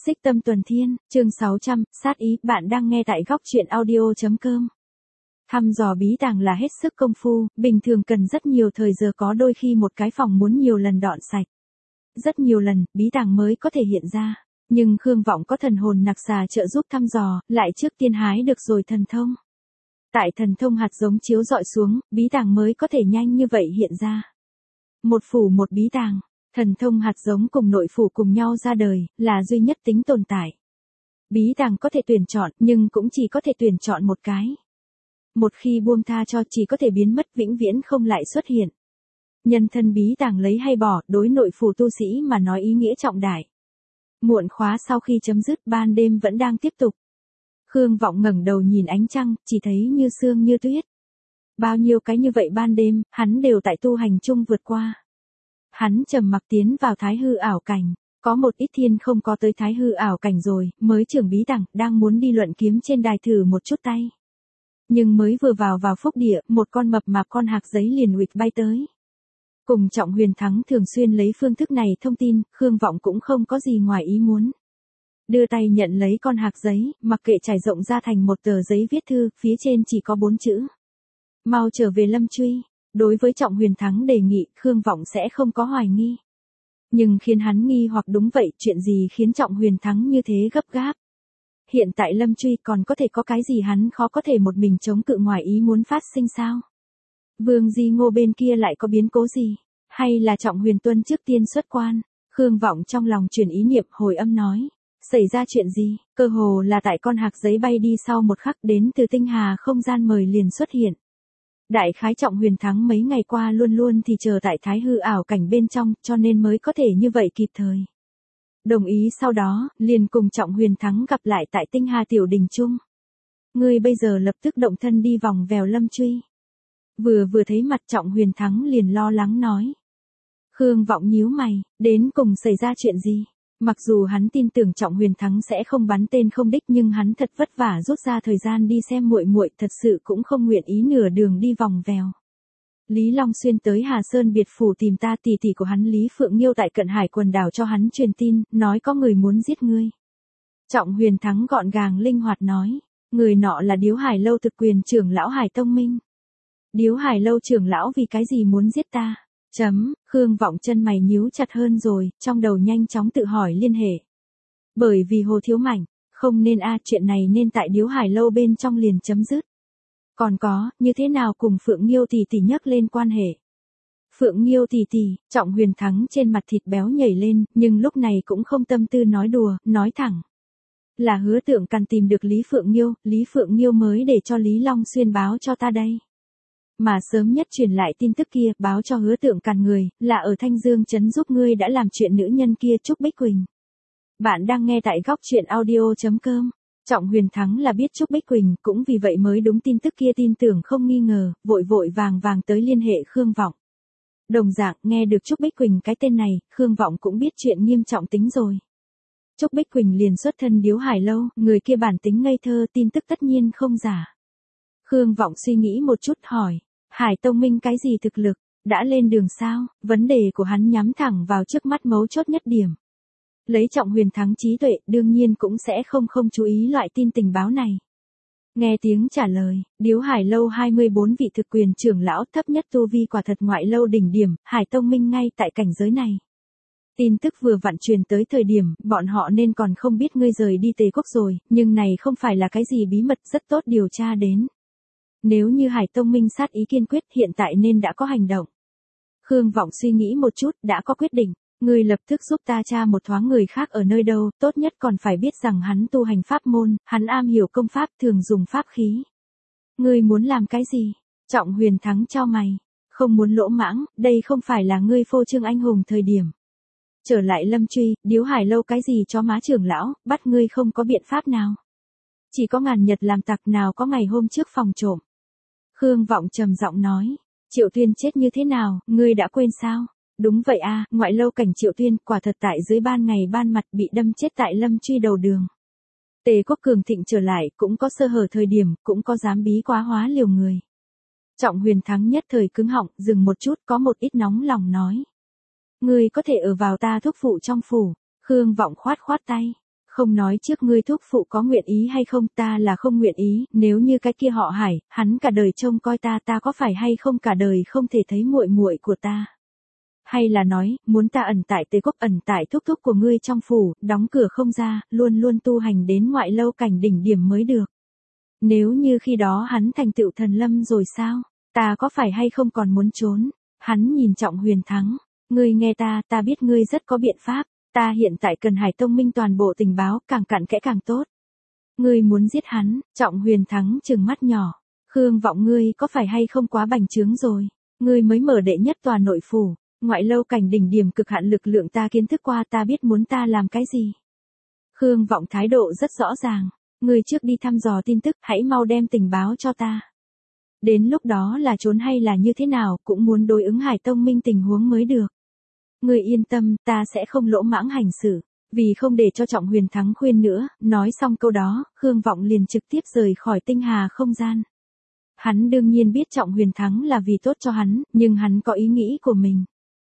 Xích Tâm Tuần Thiên, chương 600, sát ý, bạn đang nghe tại góc truyện audio.com. Thăm dò bí tàng là hết sức công phu, bình thường cần rất nhiều thời giờ, có đôi khi một cái phòng muốn nhiều lần dọn sạch. Rất nhiều lần, bí tàng mới có thể hiện ra. Nhưng Khương Vọng có thần hồn nặc xà trợ giúp thăm dò, lại trước tiên hái được rồi thần thông. Tại thần thông hạt giống chiếu dọi xuống, bí tàng mới có thể nhanh như vậy hiện ra. Một phủ một bí tàng. Thần thông hạt giống cùng nội phủ cùng nhau ra đời, là duy nhất tính tồn tại. Bí tàng có thể tuyển chọn, nhưng cũng chỉ có thể tuyển chọn một cái. Một khi buông tha cho, chỉ có thể biến mất, vĩnh viễn không lại xuất hiện. Nhân thân bí tàng lấy hay bỏ, đối nội phủ tu sĩ mà nói ý nghĩa trọng đại. Muộn khóa sau khi chấm dứt, ban đêm vẫn đang tiếp tục. Khương Vọng ngẩng đầu nhìn ánh trăng, chỉ thấy như sương như tuyết. Bao nhiêu cái như vậy ban đêm, hắn đều tại tu hành chung vượt qua. Hắn trầm mặc tiến vào thái hư ảo cảnh, có một ít thiên không có tới thái hư ảo cảnh rồi, mới trưởng bí tàng, đang muốn đi luận kiếm trên đài thử một chút tay. Nhưng mới vừa vào phúc địa, một con mập mạp con hạc giấy liền huỵch bay tới. Cùng Trọng Huyền Thắng thường xuyên lấy phương thức này thông tin, Khương Vọng cũng không có gì ngoài ý muốn. Đưa tay nhận lấy con hạc giấy, mặc kệ trải rộng ra thành một tờ giấy viết thư, phía trên chỉ có 4 chữ. Mau trở về Lâm Truy. Đối với Trọng Huyền Thắng đề nghị, Khương Vọng sẽ không có hoài nghi. Nhưng khiến hắn nghi hoặc đúng vậy, chuyện gì khiến Trọng Huyền Thắng như thế gấp gáp? Hiện tại Lâm Truy còn có thể có cái gì hắn khó có thể một mình chống cự ngoài ý muốn phát sinh sao? Vương Di Ngô bên kia lại có biến cố gì? Hay là Trọng Huyền Tuân trước tiên xuất quan? Khương Vọng trong lòng chuyển ý niệm, hồi âm nói. Xảy ra chuyện gì? Cơ hồ là tại con hạc giấy bay đi sau một khắc, đến từ tinh hà không gian mời liền xuất hiện. Đại khái Trọng Huyền Thắng mấy ngày qua luôn luôn thì chờ tại thái hư ảo cảnh bên trong, cho nên mới có thể như vậy kịp thời. Đồng ý sau đó, liền cùng Trọng Huyền Thắng gặp lại tại tinh hà tiểu đình chung. Ngươi bây giờ lập tức động thân đi vòng vèo Lâm Truy. Vừa thấy mặt Trọng Huyền Thắng liền lo lắng nói. Khương Vọng nhíu mày, đến cùng xảy ra chuyện gì? Mặc dù hắn tin tưởng Trọng Huyền Thắng sẽ không bắn tên không đích, nhưng hắn thật vất vả rút ra thời gian đi xem muội muội, thật sự cũng không nguyện ý nửa đường đi vòng vèo. Lý Long Xuyên tới Hà Sơn biệt phủ tìm ta, tỷ tỷ của hắn Lý Phượng Nghiêu tại Cận Hải quần đảo cho hắn truyền tin, nói có người muốn giết ngươi. Trọng Huyền Thắng gọn gàng linh hoạt nói, người nọ là Điếu Hải Lâu thực quyền trưởng lão Hải Tông Minh. Điếu Hải Lâu trưởng lão vì cái gì muốn giết ta? Khương Vọng chân mày nhíu chặt hơn rồi, trong đầu nhanh chóng tự hỏi liên hệ. Bởi vì Hồ Thiếu Mảnh, không nên chuyện này nên tại Điếu Hải Lâu bên trong liền chấm dứt. Còn có, như thế nào cùng Phượng Nghiêu tỷ tỷ nhắc lên quan hệ? Phượng Nghiêu tỷ tỷ, Trọng Huyền Thắng trên mặt thịt béo nhảy lên, nhưng lúc này cũng không tâm tư nói đùa, nói thẳng. Là Hứa Tượng Càn tìm được Lý Phượng Nghiêu mới để cho Lý Long Xuyên báo cho ta đây. Mà sớm nhất truyền lại tin tức kia, báo cho Hứa Tượng Càn người, là ở Thanh Dương trấn giúp ngươi đã làm chuyện nữ nhân kia Trúc Bích Quỳnh. Bạn đang nghe tại góc truyện audio.com. Trọng Huyền Thắng là biết Trúc Bích Quỳnh, cũng vì vậy mới đúng tin tức kia tin tưởng không nghi ngờ, vội vàng tới liên hệ Khương Vọng. Đồng dạng, nghe được Trúc Bích Quỳnh cái tên này, Khương Vọng cũng biết chuyện nghiêm trọng tính rồi. Trúc Bích Quỳnh liền xuất thân Điếu Hải Lâu, người kia bản tính ngây thơ, tin tức tất nhiên không giả. Khương Vọng suy nghĩ một chút hỏi, Hải Tông Minh cái gì thực lực, đã lên đường sao? Vấn đề của hắn nhắm thẳng vào trước mắt mấu chốt nhất điểm. Lấy Trọng Huyền Thắng trí tuệ, đương nhiên cũng sẽ không chú ý loại tin tình báo này. Nghe tiếng trả lời, Điếu Hải Lâu 24 vị thực quyền trưởng lão, thấp nhất tu vi quả thật ngoại lâu đỉnh điểm, Hải Tông Minh ngay tại cảnh giới này. Tin tức vừa vặn truyền tới thời điểm, bọn họ nên còn không biết ngươi rời đi Tề Quốc rồi, nhưng này không phải là cái gì bí mật, rất tốt điều tra đến. Nếu như Hải Tông Minh sát ý kiên quyết, hiện tại nên đã có hành động. Khương Vọng suy nghĩ một chút, đã có quyết định. Ngươi lập tức giúp ta tra một thoáng người khác ở nơi đâu, tốt nhất còn phải biết rằng hắn tu hành pháp môn, hắn am hiểu công pháp, thường dùng pháp khí. Ngươi muốn làm cái gì? Trọng Huyền Thắng chau mày. Không muốn lỗ mãng, đây không phải là ngươi phô trương anh hùng thời điểm. Trở lại Lâm Truy, Điếu Hải Lâu cái gì cho má trưởng lão, bắt ngươi không có biện pháp nào. Chỉ có ngàn nhật làm tặc, nào có ngày hôm trước phòng trộm. Khương Vọng trầm giọng nói, Triệu Tuyên chết như thế nào, ngươi đã quên sao? Đúng vậy ngoại lâu cảnh Triệu Tuyên quả thật tại dưới ban ngày ban mặt bị đâm chết tại Lâm Truy đầu đường. Tề Quốc cường thịnh trở lại, cũng có sơ hở thời điểm, cũng có dám bí quá hóa liều người. Trọng Huyền Thắng nhất thời cứng họng, dừng một chút, có một ít nóng lòng nói. Ngươi có thể ở vào ta thúc phụ trong phủ. Khương Vọng khoát tay. Không nói trước ngươi thúc phụ có nguyện ý hay không, ta là không nguyện ý, nếu như cái kia họ Hải, hắn cả đời trông coi ta, ta có phải hay không cả đời không thể thấy muội muội của ta. Hay là nói, muốn ta ẩn tại Tề Quốc, ẩn tại thúc thúc của ngươi trong phủ, đóng cửa không ra, luôn luôn tu hành đến ngoại lâu cảnh đỉnh điểm mới được. Nếu như khi đó hắn thành tựu thần lâm rồi sao, ta có phải hay không còn muốn trốn. Hắn nhìn Trọng Huyền Thắng, ngươi nghe ta biết ngươi rất có biện pháp, ta hiện tại cần Hải Tông Minh toàn bộ tình báo, càng cặn kẽ càng tốt. Ngươi muốn giết hắn. Trọng Huyền Thắng trừng mắt nhỏ, Khương Vọng ngươi có phải hay không quá bành trướng rồi, ngươi mới mở đệ nhất tòa nội phủ, ngoại lâu cảnh đỉnh điểm cực hạn lực lượng ta kiến thức qua, ta biết muốn ta làm cái gì. Khương Vọng thái độ rất rõ ràng, ngươi trước đi thăm dò tin tức, hãy mau đem tình báo cho ta. Đến lúc đó là trốn hay là như thế nào, cũng muốn đối ứng Hải Tông Minh tình huống mới được. Ngươi yên tâm, ta sẽ không lỗ mãng hành xử. Vì không để cho Trọng Huyền Thắng khuyên nữa, nói xong câu đó, Khương Vọng liền trực tiếp rời khỏi tinh hà không gian. Hắn đương nhiên biết Trọng Huyền Thắng là vì tốt cho hắn, nhưng hắn có ý nghĩ của mình.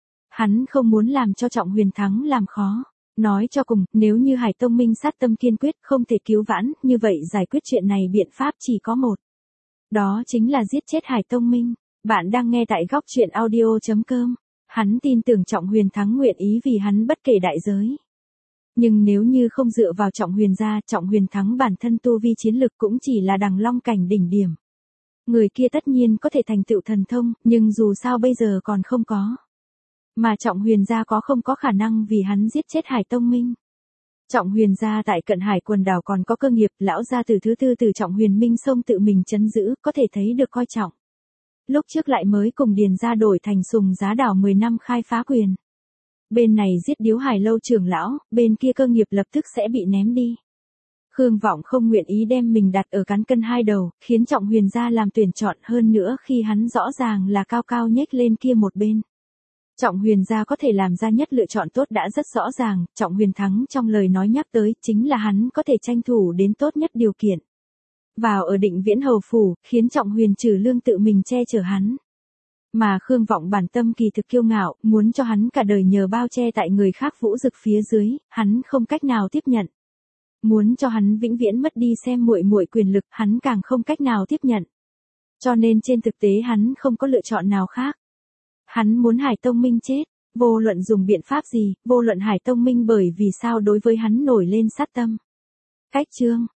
Hắn không muốn làm cho Trọng Huyền Thắng làm khó. Nói cho cùng, nếu như Hải Tông Minh sát tâm kiên quyết không thể cứu vãn, như vậy giải quyết chuyện này biện pháp chỉ có một. Đó chính là giết chết Hải Tông Minh. Bạn đang nghe tại góc truyện audio.com. Hắn tin tưởng Trọng Huyền Thắng nguyện ý vì hắn bất kể đại giới. Nhưng nếu như không dựa vào Trọng Huyền gia, Trọng Huyền Thắng bản thân tu vi chiến lực cũng chỉ là đằng long cảnh đỉnh điểm. Người kia tất nhiên có thể thành tựu thần thông, nhưng dù sao bây giờ còn không có. Mà Trọng Huyền gia có không có khả năng vì hắn giết chết Hải Tông Minh. Trọng Huyền gia tại Cận Hải quần đảo còn có cơ nghiệp, lão gia từ thứ tư từ Trọng Huyền Minh Sông tự mình trấn giữ, có thể thấy được coi trọng. Lúc trước lại mới cùng Điền gia đổi thành Sùng Giá đảo 10 năm khai phá quyền. Bên này giết Điếu Hải lâu trưởng lão, bên kia cơ nghiệp lập tức sẽ bị ném đi. Khương Vọng không nguyện ý đem mình đặt ở cán cân hai đầu, khiến Trọng Huyền gia làm tuyển chọn, hơn nữa khi hắn rõ ràng là cao cao nhếch lên kia một bên. Trọng Huyền gia có thể làm ra nhất lựa chọn tốt đã rất rõ ràng, Trọng Huyền Thắng trong lời nói nhắc tới chính là hắn có thể tranh thủ đến tốt nhất điều kiện. Vào ở Định Viễn hầu phủ, khiến Trọng Huyền Trừ Lương tự mình che chở hắn. Mà Khương Vọng bản tâm kỳ thực kiêu ngạo, muốn cho hắn cả đời nhờ bao che tại người khác vũ dực phía dưới, hắn không cách nào tiếp nhận. Muốn cho hắn vĩnh viễn mất đi xem muội muội quyền lực, hắn càng không cách nào tiếp nhận. Cho nên trên thực tế hắn không có lựa chọn nào khác. Hắn muốn Hải Tông Minh chết, vô luận dùng biện pháp gì, vô luận Hải Tông Minh bởi vì sao đối với hắn nổi lên sát tâm. Cách chương